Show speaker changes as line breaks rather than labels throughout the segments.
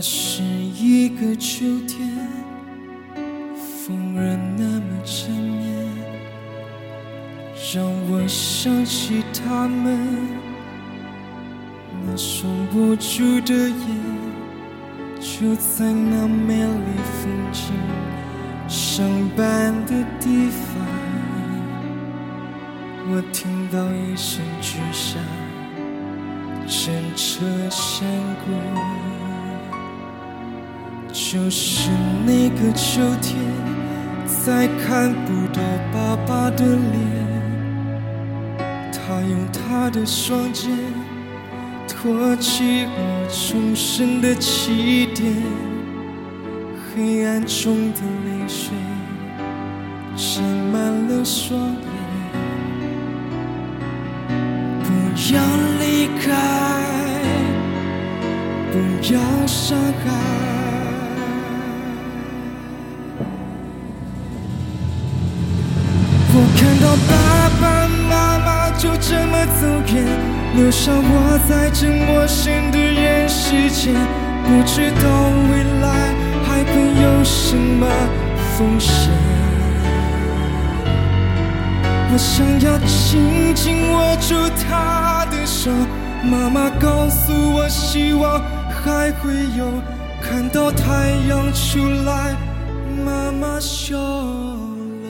是一个秋天，风儿那么缠绵，让我想起他们那双握住的眼，就在那美丽风景相伴的地方，我听到一声巨响，震彻山谷。就是那个秋天，再看不到爸爸的脸，他用他的双肩托起我重生的起点，黑暗中的泪水沾满了双眼。不要离开，不要伤害，我看到爸爸妈妈就这么走远，留下我在这陌生的人世间，不知道未来还会有什么风险。我想要紧紧握住她的手，妈妈告诉我希望还会有，看到太阳出来，妈妈笑了，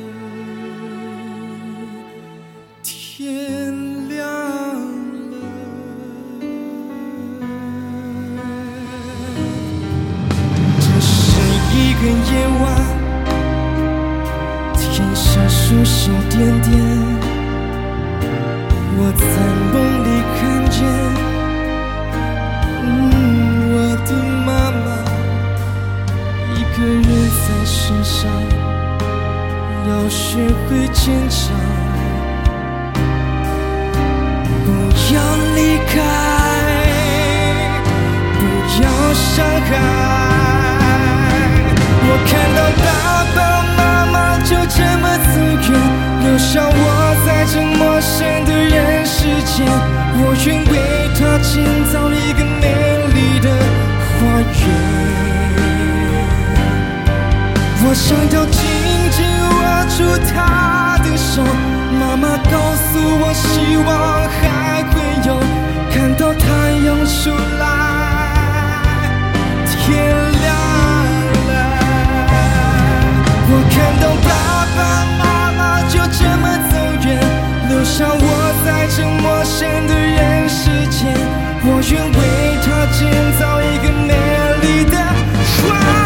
天亮了。这是一个夜晚，天上星星点点，我在梦里看见我的妈妈一个人在身上，要学会坚强，不要离开，不要伤害。我看到爸爸妈妈就这么走远，留下我在这陌生的人世间，我愿为他建造一个美丽的花园。我想要紧紧握住她的手，妈妈告诉我希望还会有，看到太阳出来，天亮了。我看到爸爸妈妈就这么走远，留下我在这陌生的人世间，我愿为他建造一个美丽的花。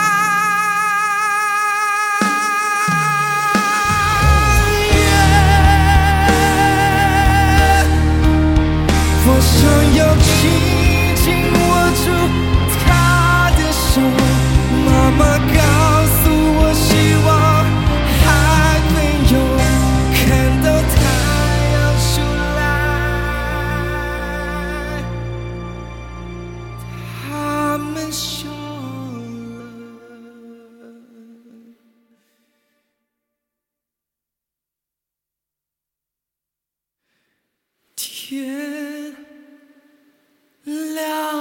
我想要紧紧握住她的手，妈妈告诉我希望还会有，看到太阳出来，他们笑了，天亮。